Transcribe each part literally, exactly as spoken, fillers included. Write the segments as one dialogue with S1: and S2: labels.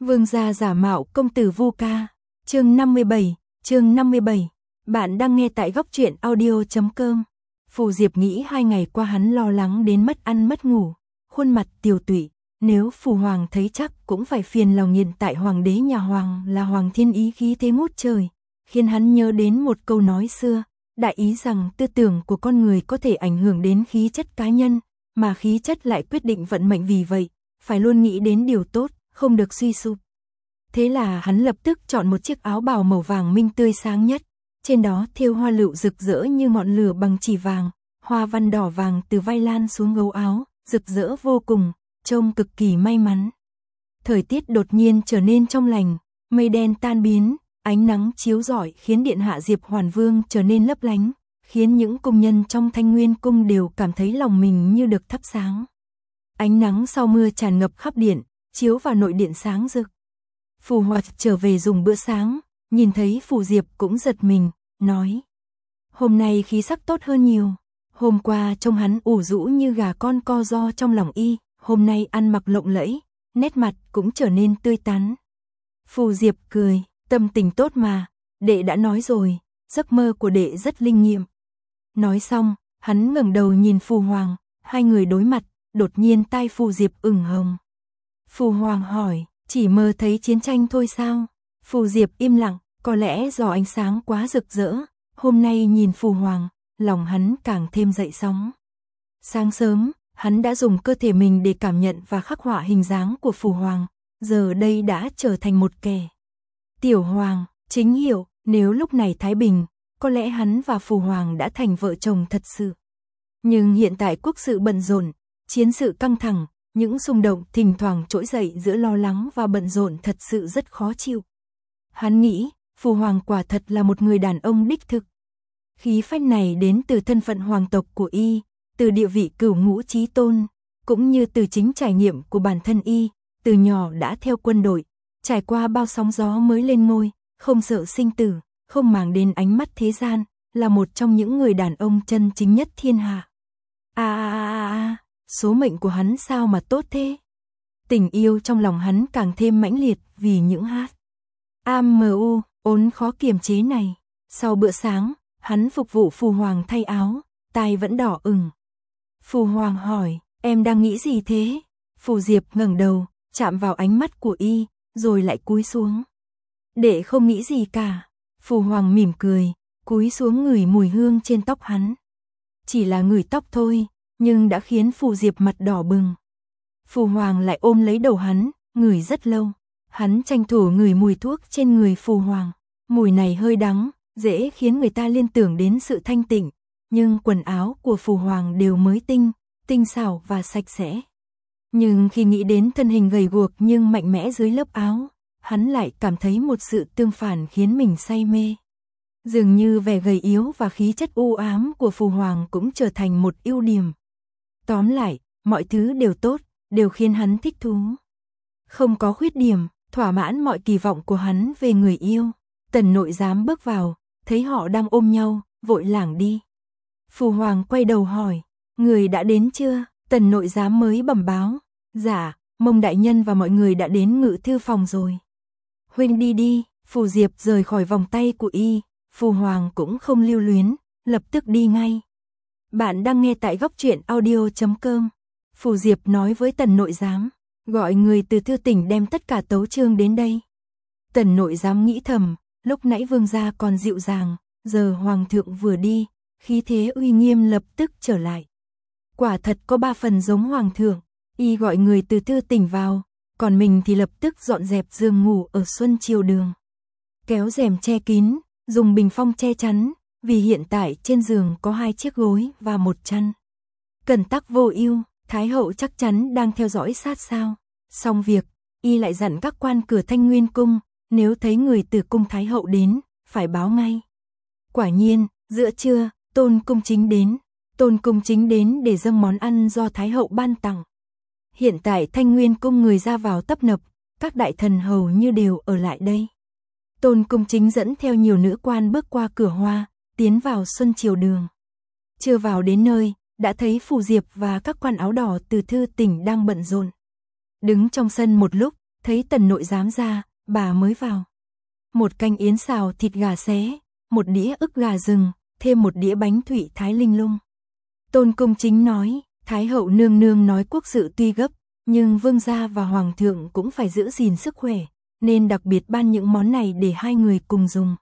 S1: Vương gia giả mạo công tử Vu Ca. Chương năm mươi bảy, chương năm mươi bảy. Bạn đang nghe tại góc truyện audio chấm com. Phù Diệp nghĩ hai ngày qua hắn lo lắng đến mất ăn mất ngủ, khuôn mặt tiều tụy, nếu Phù Hoàng thấy chắc cũng phải phiền lòng. Hiện tại hoàng đế nhà Hoàng là Hoàng Thiên Ý khí thế ngút trời, khiến hắn nhớ đến một câu nói xưa, đại ý rằng tư tưởng của con người có thể ảnh hưởng đến khí chất cá nhân, mà khí chất lại quyết định vận mệnh. Vì vậy, phải luôn nghĩ đến điều tốt, không được suy sụp. Thế là hắn lập tức chọn một chiếc áo bào màu vàng minh tươi sáng nhất, trên đó thêu hoa lựu rực rỡ như ngọn lửa bằng chỉ vàng, hoa văn đỏ vàng từ vai lan xuống gấu áo, rực rỡ vô cùng, trông cực kỳ may mắn. Thời tiết đột nhiên trở nên trong lành, mây đen tan biến, ánh nắng chiếu rọi khiến điện hạ Diệp Hoàn Vương trở nên lấp lánh, khiến những công nhân trong Thanh Nguyên cung đều cảm thấy lòng mình như được thắp sáng. Ánh nắng sau mưa tràn ngập khắp điện, chiếu vào nội điện sáng rực. Phù Hoạt trở về dùng bữa sáng, nhìn thấy Phù Diệp cũng giật mình, nói: "Hôm nay khí sắc tốt hơn nhiều, hôm qua trông hắn ủ rũ như gà con co ro trong lòng y, hôm nay ăn mặc lộng lẫy, nét mặt cũng trở nên tươi tắn." Phù Diệp cười: "Tâm tình tốt mà, đệ đã nói rồi, giấc mơ của đệ rất linh nghiệm." Nói xong, hắn ngẩng đầu nhìn Phù Hoàng, hai người đối mặt, đột nhiên tai Phù Diệp ửng hồng. Phù Hoàng hỏi: "Chỉ mơ thấy chiến tranh thôi sao?" Phù Diệp im lặng, có lẽ do ánh sáng quá rực rỡ, hôm nay nhìn Phù Hoàng, lòng hắn càng thêm dậy sóng. Sáng sớm, hắn đã dùng cơ thể mình để cảm nhận và khắc họa hình dáng của Phù Hoàng, giờ đây đã trở thành một kẻ Tiểu Hoàng, chính hiệu. Nếu lúc này thái bình, có lẽ hắn và Phù Hoàng đã thành vợ chồng thật sự. Nhưng hiện tại quốc sự bận rộn, chiến sự căng thẳng, những xung động thỉnh thoảng trỗi dậy giữa lo lắng và bận rộn thật sự rất khó chịu. Hắn nghĩ, Phù Hoàng quả thật là một người đàn ông đích thực. Khí phách này đến từ thân phận hoàng tộc của y, từ địa vị cửu ngũ chí tôn, cũng như từ chính trải nghiệm của bản thân y, từ nhỏ đã theo quân đội, trải qua bao sóng gió mới lên ngôi, không sợ sinh tử, không màng đến ánh mắt thế gian, là một trong những người đàn ông chân chính nhất thiên hạ. A a a a, số mệnh của hắn sao mà tốt thế? Tình yêu trong lòng hắn càng thêm mãnh liệt vì những hát amu ốn khó kiềm chế này. Sau bữa sáng, hắn phục vụ Phù Hoàng thay áo, tai vẫn đỏ ửng. Phù Hoàng hỏi: "Em đang nghĩ gì thế?" Phù Diệp ngẩng đầu, chạm vào ánh mắt của y, rồi lại cúi xuống. "Đệ không nghĩ gì cả." Phù Hoàng mỉm cười, cúi xuống ngửi mùi hương trên tóc hắn. Chỉ là ngửi tóc thôi, nhưng đã khiến Phù Diệp mặt đỏ bừng. Phù Hoàng lại ôm lấy đầu hắn, ngửi rất lâu. Hắn tranh thủ ngửi mùi thuốc trên người Phù Hoàng. Mùi này hơi đắng, dễ khiến người ta liên tưởng đến sự thanh tịnh, nhưng quần áo của Phù Hoàng đều mới tinh, tinh xảo và sạch sẽ. Nhưng khi nghĩ đến thân hình gầy guộc nhưng mạnh mẽ dưới lớp áo, hắn lại cảm thấy một sự tương phản khiến mình say mê. Dường như vẻ gầy yếu và khí chất u ám của Phù Hoàng cũng trở thành một ưu điểm. Tóm lại, mọi thứ đều tốt, đều khiến hắn thích thú. Không có khuyết điểm, thỏa mãn mọi kỳ vọng của hắn về người yêu. Tần nội giám bước vào, thấy họ đang ôm nhau, vội lảng đi. Phù Hoàng quay đầu hỏi: "Người đã đến chưa?" Tần nội giám mới bẩm báo: "Dạ, Mông đại nhân và mọi người đã đến ngự thư phòng rồi." "Huynh đi đi." Phù Diệp rời khỏi vòng tay của y, Phù Hoàng cũng không lưu luyến, lập tức đi ngay. Bạn đang nghe tại góc truyện audio chấm com. Phù Diệp nói với Tần nội giám: "Gọi người từ thư tỉnh đem tất cả tấu chương đến đây." Tần nội giám nghĩ thầm, lúc nãy vương gia còn dịu dàng, giờ hoàng thượng vừa đi, khí thế uy nghiêm lập tức trở lại. Quả thật có ba phần giống hoàng thượng. Y gọi người từ thư tỉnh vào, còn mình thì lập tức dọn dẹp giường ngủ ở Xuân Triều Đường. Kéo rèm che kín, dùng bình phong che chắn, vì hiện tại trên giường có hai chiếc gối và một chăn. Cẩn tắc vô ưu, Thái hậu chắc chắn đang theo dõi sát sao. Xong việc, y lại dặn các quan cửa Thanh Nguyên cung, nếu thấy người từ cung Thái hậu đến, phải báo ngay. Quả nhiên, giữa trưa, Tôn cung chính đến. Tôn cung chính đến để dâng món ăn do Thái hậu ban tặng. Hiện tại Thanh Nguyên cung người ra vào tấp nập, các đại thần hầu như đều ở lại đây. Tôn cung chính dẫn theo nhiều nữ quan bước qua cửa hoa, tiến vào Xuân Triều Đường. Chưa vào đến nơi, đã thấy Phù Diệp và các quan áo đỏ từ thư tỉnh đang bận rộn. Đứng trong sân một lúc, thấy Tần nội giám ra, bà mới vào. Một canh yến xào thịt gà xé, một đĩa ức gà rừng, thêm một đĩa bánh thụy thái linh lung. Tôn Công Chính nói, Thái hậu nương nương nói quốc sự tuy gấp, nhưng vương gia và hoàng thượng cũng phải giữ gìn sức khỏe, nên đặc biệt ban những món này để hai người cùng dùng.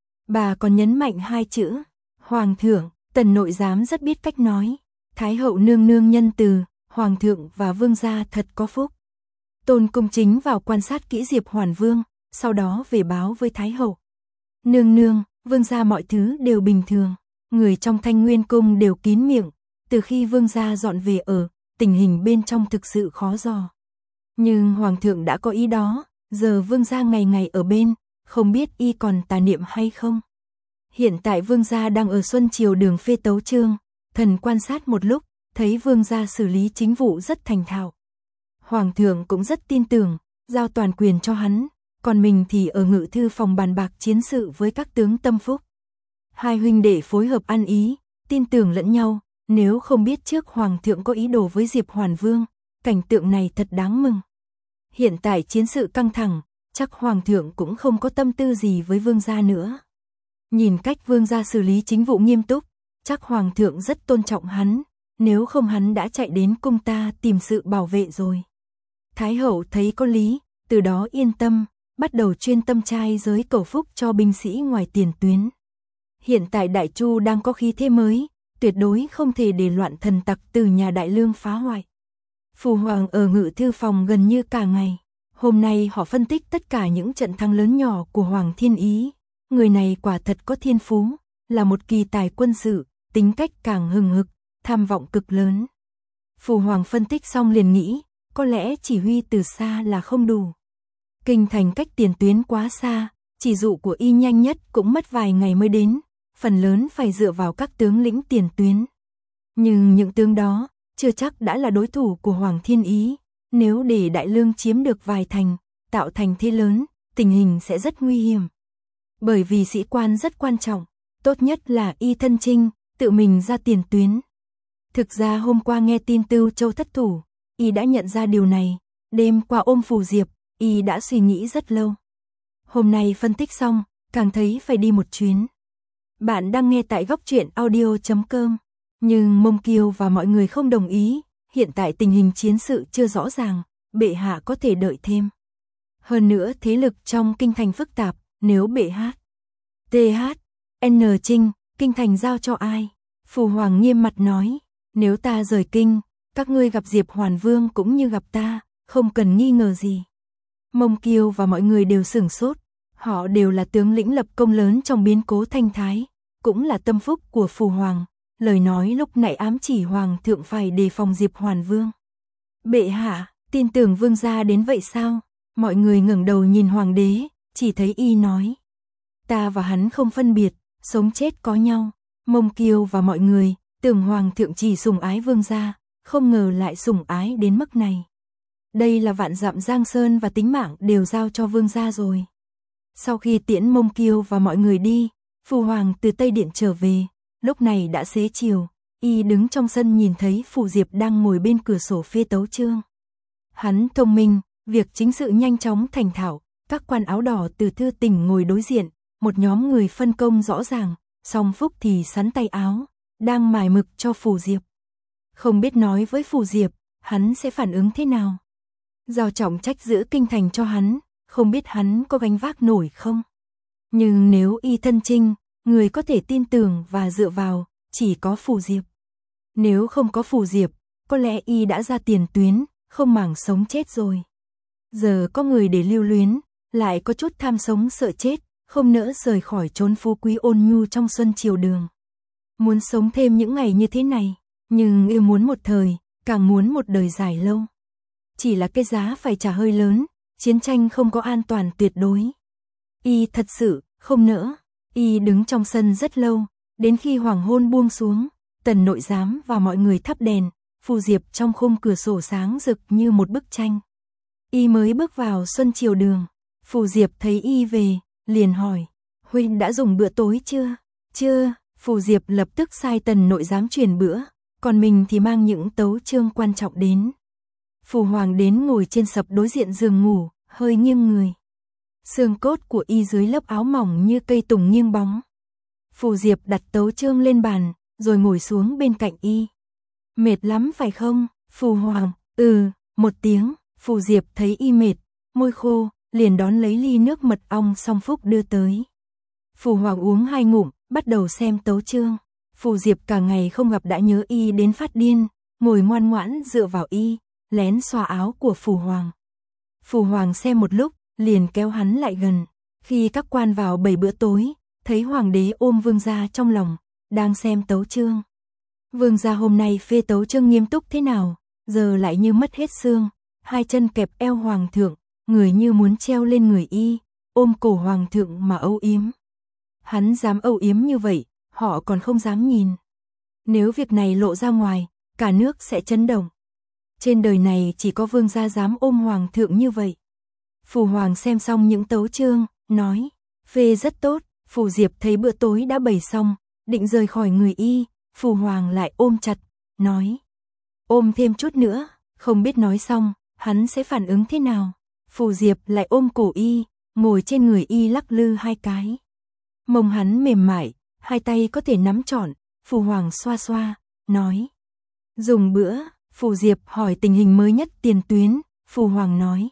S1: Bà còn nhấn mạnh hai chữ, hoàng thượng. Tần nội giám rất biết cách nói, Thái hậu nương nương nhân từ, hoàng thượng và vương gia thật có phúc. Tôn Công Chính vào quan sát kỹ Diệp Hoàn Vương, sau đó về báo với Thái hậu. Nương nương, vương gia mọi thứ đều bình thường, người trong Thanh Nguyên cung đều kín miệng, từ khi vương gia dọn về ở, tình hình bên trong thực sự khó dò. Nhưng hoàng thượng đã có ý đó, giờ vương gia ngày ngày ở bên, không biết y còn tà niệm hay không. Hiện tại vương gia đang ở Xuân Triều Đường phê tấu chương, thần quan sát một lúc, thấy vương gia xử lý chính vụ rất thành thạo. Hoàng thượng cũng rất tin tưởng, giao toàn quyền cho hắn, còn mình thì ở ngự thư phòng bàn bạc chiến sự với các tướng tâm phúc. Hai huynh đệ phối hợp ăn ý, tin tưởng lẫn nhau, nếu không biết trước hoàng thượng có ý đồ với Diệp Hoàn Vương, cảnh tượng này thật đáng mừng. Hiện tại chiến sự căng thẳng, chắc hoàng thượng cũng không có tâm tư gì với vương gia nữa. Nhìn cách vương gia xử lý chính vụ nghiêm túc, chắc hoàng thượng rất tôn trọng hắn, nếu không hắn đã chạy đến cung ta tìm sự bảo vệ rồi. Thái hậu thấy có lý, từ đó yên tâm, bắt đầu chuyên tâm trai giới cầu phúc cho binh sĩ ngoài tiền tuyến. Hiện tại Đại Chu đang có khí thế mới, tuyệt đối không thể để loạn thần tặc từ nhà Đại Lương phá hoại. Phụ hoàng ở ngự thư phòng gần như cả ngày, hôm nay họ phân tích tất cả những trận thắng lớn nhỏ của Hoàng Thiên Ý. Người này quả thật có thiên phú, là một kỳ tài quân sự, tính cách càng hừng hực, tham vọng cực lớn. Phụ hoàng phân tích xong liền nghĩ, có lẽ chỉ huy từ xa là không đủ. Kinh thành cách tiền tuyến quá xa, chỉ dụ của y nhanh nhất cũng mất vài ngày mới đến, phần lớn phải dựa vào các tướng lĩnh tiền tuyến. Nhưng những tướng đó, chưa chắc đã là đối thủ của Hoàng Thiên Ý, nếu để Đại Lương chiếm được vài thành, tạo thành thế lớn, tình hình sẽ rất nguy hiểm. Bởi vì sĩ quan rất quan trọng, tốt nhất là y thân chinh, tự mình ra tiền tuyến. Thực ra hôm qua nghe tin Tưu Châu thất thủ, y đã nhận ra điều này, đêm qua ôm Phù Diệp, y đã suy nghĩ rất lâu. Hôm nay phân tích xong, càng thấy phải đi một chuyến. Bạn đang nghe tại góc truyện audio chấm com, nhưng Mông Kiều và mọi người không đồng ý, hiện tại tình hình chiến sự chưa rõ ràng, bệ hạ có thể đợi thêm. Hơn nữa thế lực trong kinh thành phức tạp, nếu bệ hạ tê hát en Trinh, kinh thành giao cho ai? Phụ hoàng nghiêm mặt nói, nếu ta rời kinh, các ngươi gặp Diệp Hoàn Vương cũng như gặp ta, không cần nghi ngờ gì. Mông Kiều và mọi người đều sửng sốt, họ đều là tướng lĩnh lập công lớn trong biến cố Thanh Thái, cũng là tâm phúc của phụ hoàng, lời nói lúc nãy ám chỉ hoàng thượng phải đề phòng Diệp Hoàn Vương. Bệ hạ, tin tưởng vương gia đến vậy sao? Mọi người ngẩng đầu nhìn hoàng đế, chỉ thấy y nói, ta và hắn không phân biệt, sống chết có nhau. Mông Kiều và mọi người tưởng hoàng thượng chỉ sủng ái vương gia, không ngờ lại sủng ái đến mức này. Đây là vạn dặm giang sơn và tính mạng đều giao cho vương gia rồi. Sau khi tiễn Mông Kiều và mọi người đi, Phụ hoàng từ Tây Điện trở về, lúc này đã xế chiều, y đứng trong sân nhìn thấy Phù Diệp đang ngồi bên cửa sổ phê tấu chương. Hắn thông minh, việc chính sự nhanh chóng thành thạo, các quan áo đỏ từ thư tỉnh ngồi đối diện, một nhóm người phân công rõ ràng, song Phúc thì sắn tay áo, đang mài mực cho Phù Diệp. Không biết nói với Phù Diệp, hắn sẽ phản ứng thế nào. Giao trọng trách giữ kinh thành cho hắn, không biết hắn có gánh vác nổi không. Nhưng nếu y thân chinh, người có thể tin tưởng và dựa vào, chỉ có Phù Diệp. Nếu không có Phù Diệp, có lẽ y đã ra tiền tuyến, không màng sống chết rồi. Giờ có người để lưu luyến, lại có chút tham sống sợ chết, không nỡ rời khỏi chốn phú quý ôn nhu trong Xuân Triều Đường. Muốn sống thêm những ngày như thế này, nhưng yêu muốn một thời, càng muốn một đời dài lâu. Chỉ là cái giá phải trả hơi lớn, chiến tranh không có an toàn tuyệt đối. Y thật sự không nỡ, y đứng trong sân rất lâu, đến khi hoàng hôn buông xuống, Tần nội giám và mọi người thắp đèn, Phù Diệp trong khung cửa sổ sáng rực như một bức tranh. Y mới bước vào Xuân Triều Đường, Phù Diệp thấy y về, liền hỏi, huynh đã dùng bữa tối chưa? Chưa, Phù Diệp lập tức sai Tần nội giám truyền bữa, còn mình thì mang những tấu chương quan trọng đến. Phù hoàng đến ngồi trên sập đối diện giường ngủ, hơi nghiêng người. Xương cốt của y dưới lớp áo mỏng như cây tùng nghiêng bóng. Phù Diệp đặt tấu chương lên bàn, rồi ngồi xuống bên cạnh y. Mệt lắm phải không, Phù Hoàng? Ừ, một tiếng. Phù Diệp thấy y mệt, môi khô, liền đón lấy ly nước mật ong song phúc đưa tới. Phù Hoàng uống hai ngụm, bắt đầu xem tấu chương. Phù Diệp cả ngày không gặp đã nhớ y đến phát điên, ngồi ngoan ngoãn dựa vào y, lén xoa áo của Phù Hoàng. Phù Hoàng xem một lúc, liền kéo hắn lại gần. Khi các quan vào bày bữa tối, thấy Hoàng đế ôm vương gia trong lòng, đang xem tấu chương. Vương gia hôm nay phê tấu chương nghiêm túc thế nào, giờ lại như mất hết xương, hai chân kẹp eo Hoàng thượng, người như muốn treo lên người y, ôm cổ Hoàng thượng mà âu yếm. Hắn dám âu yếm như vậy, họ còn không dám nhìn. Nếu việc này lộ ra ngoài, cả nước sẽ chấn động. Trên đời này chỉ có vương gia dám ôm Hoàng thượng như vậy. Phù Hoàng xem xong những tấu chương, nói, phê rất tốt. Phù Diệp thấy bữa tối đã bày xong, định rời khỏi người y, Phù Hoàng lại ôm chặt, nói, ôm thêm chút nữa, không biết nói xong, hắn sẽ phản ứng thế nào. Phù Diệp lại ôm cổ y, ngồi trên người y lắc lư hai cái. Mông hắn mềm mại, hai tay có thể nắm trọn, Phù Hoàng xoa xoa, nói, dùng bữa. Phù Diệp hỏi tình hình mới nhất tiền tuyến, Phù Hoàng nói,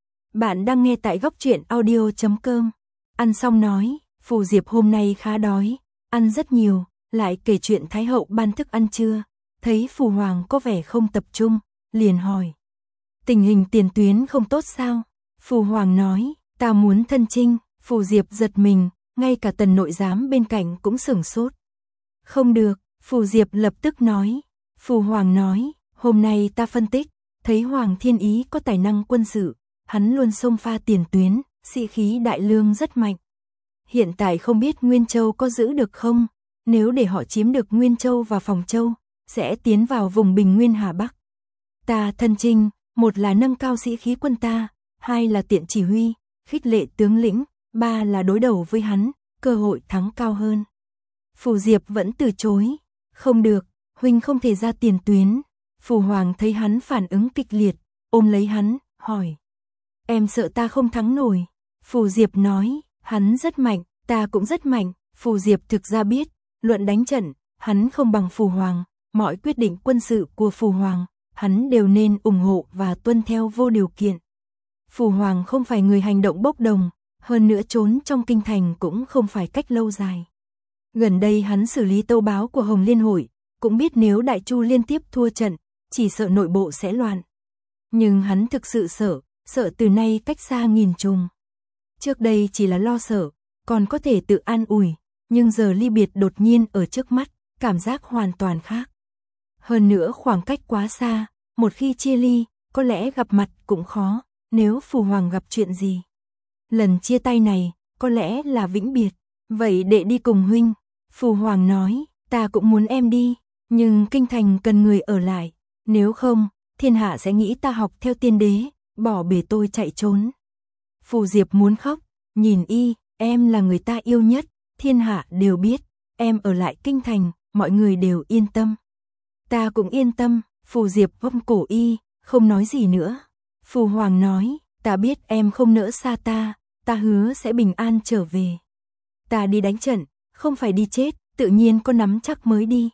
S1: bạn đang nghe tại góc truyện audio chấm com. Ăn xong nói, Phù Diệp hôm nay khá đói, ăn rất nhiều, lại kể chuyện Thái hậu ban thức ăn trưa, thấy Phù Hoàng có vẻ không tập trung, liền hỏi, tình hình tiền tuyến không tốt sao? Phù Hoàng nói, ta muốn thân chinh. Phù Diệp giật mình, ngay cả Tần nội giám bên cạnh cũng sửng sốt. Không được, Phù Diệp lập tức nói. Phù Hoàng nói, hôm nay ta phân tích, thấy Hoàng Thiên Ý có tài năng quân sự, hắn luôn xông pha tiền tuyến, sĩ khí đại lương rất mạnh. Hiện tại không biết Nguyên Châu có giữ được không, nếu để họ chiếm được Nguyên Châu và Phòng Châu, sẽ tiến vào vùng Bình Nguyên Hà Bắc. Ta thân chinh, một là nâng cao sĩ khí quân ta, hai là tiện chỉ huy, khích lệ tướng lĩnh, ba là đối đầu với hắn, cơ hội thắng cao hơn. Phù Diệp vẫn từ chối, không được, huynh không thể ra tiền tuyến. Phù Hoàng thấy hắn phản ứng kịch liệt, ôm lấy hắn, hỏi, em sợ ta không thắng nổi? Phù Diệp nói, hắn rất mạnh, ta cũng rất mạnh. Phù Diệp thực ra biết, luận đánh trận, hắn không bằng Phù Hoàng, mọi quyết định quân sự của Phù Hoàng, hắn đều nên ủng hộ và tuân theo vô điều kiện. Phù Hoàng không phải người hành động bốc đồng, hơn nữa trốn trong kinh thành cũng không phải cách lâu dài. Gần đây hắn xử lý tâu báo của Hồng Liên Hội, cũng biết nếu Đại Chu liên tiếp thua trận, chỉ sợ nội bộ sẽ loạn. Nhưng hắn thực sự sợ, sợ từ nay cách xa nghìn trùng. Trước đây chỉ là lo sợ, còn có thể tự an ủi, nhưng giờ ly biệt đột nhiên ở trước mắt, cảm giác hoàn toàn khác. Hơn nữa khoảng cách quá xa, một khi chia ly, có lẽ gặp mặt cũng khó, nếu Phù Hoàng gặp chuyện gì. Lần chia tay này, có lẽ là vĩnh biệt, vậy đệ đi cùng huynh. Phù Hoàng nói, ta cũng muốn em đi, nhưng kinh thành cần người ở lại, nếu không, thiên hạ sẽ nghĩ ta học theo tiên đế, bỏ bể tôi chạy trốn. Phù Diệp muốn khóc, nhìn y, em là người ta yêu nhất, thiên hạ đều biết, em ở lại kinh thành, mọi người đều yên tâm. Ta cũng yên tâm. Phù Diệp ôm cổ y, không nói gì nữa. Phù Hoàng nói, ta biết em không nỡ xa ta, ta hứa sẽ bình an trở về. Ta đi đánh trận, không phải đi chết, tự nhiên có nắm chắc mới đi.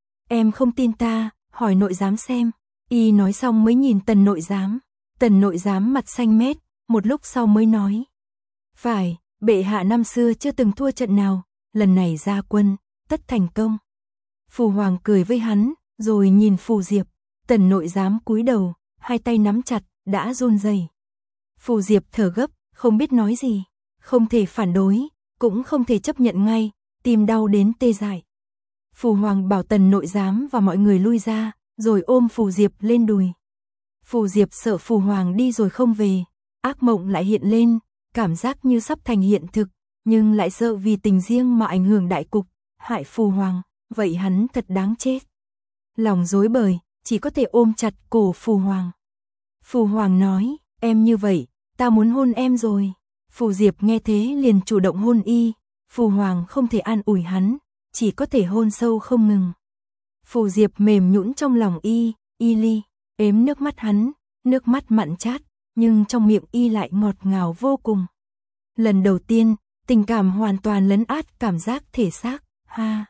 S1: Em không tin ta, hỏi nội giám xem. Y nói xong mới nhìn Tần nội giám. Tần nội giám mặt xanh mét, một lúc sau mới nói, phải, bệ hạ năm xưa chưa từng thua trận nào, lần này ra quân, tất thành công. Phù Hoàng cười với hắn, rồi nhìn Phù Diệp. Tần nội giám cúi đầu, hai tay nắm chặt, đã run rẩy. Phù Diệp thở gấp, không biết nói gì, không thể phản đối, cũng không thể chấp nhận ngay, tim đau đến tê dại. Phù Hoàng bảo Tần nội giám và mọi người lui ra, rồi ôm Phù Diệp lên đùi. Phù Diệp sợ Phù Hoàng đi rồi không về, ác mộng lại hiện lên, cảm giác như sắp thành hiện thực, nhưng lại sợ vì tình riêng mà ảnh hưởng đại cục, hại Phù Hoàng, vậy hắn thật đáng chết. Lòng rối bời, chỉ có thể ôm chặt cổ Phù Hoàng. Phù Hoàng nói, em như vậy, ta muốn hôn em rồi. Phù Diệp nghe thế liền chủ động hôn y, Phù Hoàng không thể an ủi hắn, chỉ có thể hôn sâu không ngừng. Phù Diệp mềm nhũn trong lòng y, y ly, ếm nước mắt hắn, nước mắt mặn chát, nhưng trong miệng y lại ngọt ngào vô cùng. Lần đầu tiên, tình cảm hoàn toàn lấn át cảm giác thể xác, ha.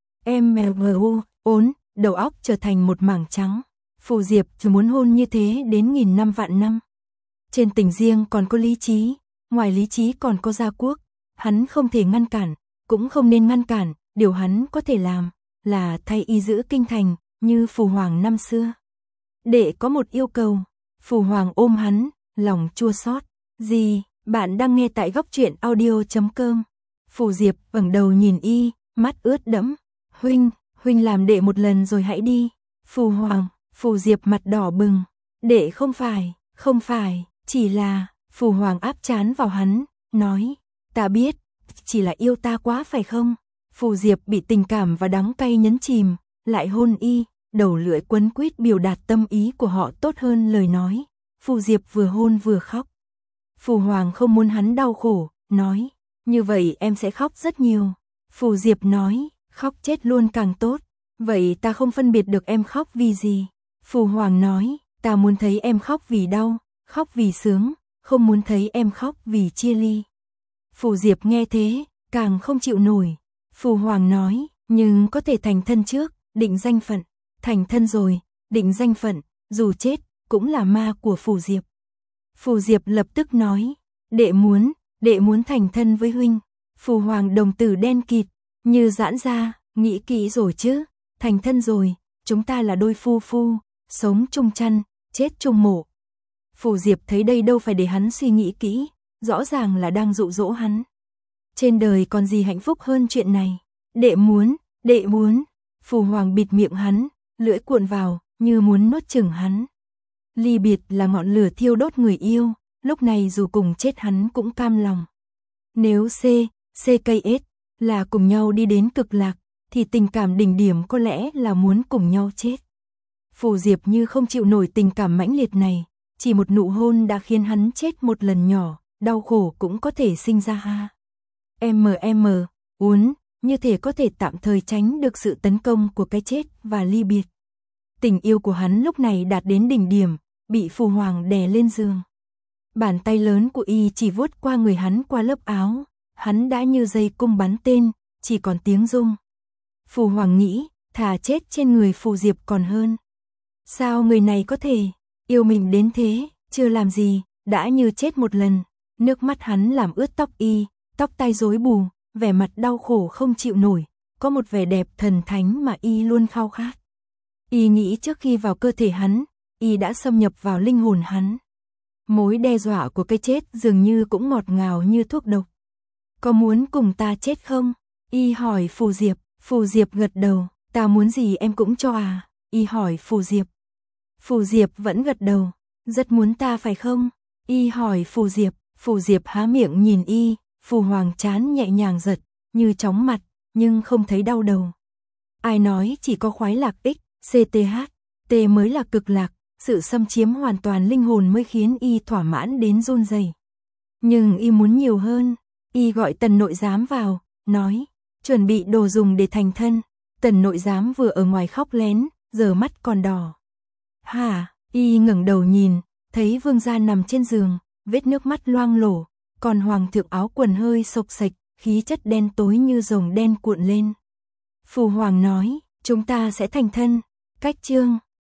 S1: Em mờ ốn, đầu óc trở thành một mảng trắng. Phù Diệp chỉ muốn hôn như thế đến nghìn năm vạn năm. Trên tình riêng còn có lý trí, ngoài lý trí còn có gia quốc. Hắn không thể ngăn cản, cũng không nên ngăn cản, điều hắn có thể làm là thay y giữ kinh thành, như Phù Hoàng năm xưa. Đệ có một yêu cầu. Phù Hoàng ôm hắn, lòng chua xót. Gì? Bạn đang nghe tại góc truyện audio chấm com. Phù Diệp ngẩng đầu nhìn y, mắt ướt đẫm. Huynh, huynh làm đệ một lần rồi hãy đi. Phù Hoàng, Phù Diệp mặt đỏ bừng. Đệ không phải, không phải, chỉ là, Phù Hoàng áp trán vào hắn, nói, ta biết, chỉ là yêu ta quá phải không? Phù Diệp bị tình cảm và đắng cay nhấn chìm, lại hôn y, đầu lưỡi quấn quýt biểu đạt tâm ý của họ tốt hơn lời nói. Phù Diệp vừa hôn vừa khóc. Phù Hoàng không muốn hắn đau khổ, nói, như vậy em sẽ khóc rất nhiều. Phù Diệp nói, khóc chết luôn càng tốt, vậy ta không phân biệt được em khóc vì gì. Phù Hoàng nói, ta muốn thấy em khóc vì đau, khóc vì sướng, không muốn thấy em khóc vì chia ly. Phù Diệp nghe thế, càng không chịu nổi. Phù Hoàng nói, nhưng có thể thành thân trước, định danh phận. Thành thân rồi, định danh phận, dù chết, cũng là ma của Phù Diệp. Phù Diệp lập tức nói, đệ muốn, đệ muốn thành thân với huynh. Phù Hoàng đồng tử đen kịt, như giãn ra, nghĩ kỹ rồi chứ, thành thân rồi, chúng ta là đôi phu phu, sống chung chăn, chết chung mộ. Phù Diệp thấy đây đâu phải để hắn suy nghĩ kỹ, rõ ràng là đang dụ dỗ hắn. Trên đời còn gì hạnh phúc hơn chuyện này, đệ muốn, đệ muốn. Phù Hoàng bịt miệng hắn, lưỡi cuộn vào, như muốn nuốt chửng hắn. Ly biệt là ngọn lửa thiêu đốt người yêu, lúc này dù cùng chết hắn cũng cam lòng. Nếu C, CKS là cùng nhau đi đến cực lạc, thì tình cảm đỉnh điểm có lẽ là muốn cùng nhau chết. Phù Diệp như không chịu nổi tình cảm mãnh liệt này, chỉ một nụ hôn đã khiến hắn chết một lần nhỏ, đau khổ cũng có thể sinh ra ha. em em, uốn, như thể có thể tạm thời tránh được sự tấn công của cái chết và ly biệt. Tình yêu của hắn lúc này đạt đến đỉnh điểm, bị Phù Hoàng đè lên giường. Bàn tay lớn của y chỉ vuốt qua người hắn qua lớp áo, hắn đã như dây cung bắn tên, chỉ còn tiếng rung. Phù Hoàng nghĩ, thà chết trên người Phù Diệp còn hơn. Sao người này có thể yêu mình đến thế, chưa làm gì, đã như chết một lần. Nước mắt hắn làm ướt tóc y, tóc tai rối bù, vẻ mặt đau khổ không chịu nổi, có một vẻ đẹp thần thánh mà y luôn khao khát. Y nghĩ trước khi vào cơ thể hắn, y đã xâm nhập vào linh hồn hắn. Mối đe dọa của cái chết dường như cũng ngọt ngào như thuốc độc. Có muốn cùng ta chết không? Y hỏi Phù Diệp. Phù Diệp gật đầu. Ta muốn gì em cũng cho à? Y hỏi Phù Diệp. Phù Diệp vẫn gật đầu. Rất muốn ta phải không? Y hỏi Phù Diệp. Phù Diệp há miệng nhìn y. Phù Hoàng trán nhẹ nhàng giật, như chóng mặt, nhưng không thấy đau đầu. Ai nói chỉ có khoái lạc X, C T H, T mới là cực lạc, sự xâm chiếm hoàn toàn linh hồn mới khiến y thỏa mãn đến run rẩy. Nhưng y muốn nhiều hơn, y gọi Tần nội giám vào, nói, chuẩn bị đồ dùng để thành thân. Tần nội giám vừa ở ngoài khóc lén, giờ mắt còn đỏ. Hả? Y ngẩng đầu nhìn, thấy vương gia nằm trên giường, vết nước mắt loang lổ, còn hoàng thượng áo quần hơi xộc xệch, khí chất đen tối như rồng đen cuộn lên. Phù Hoàng nói, chúng ta sẽ thành thân. Cách chương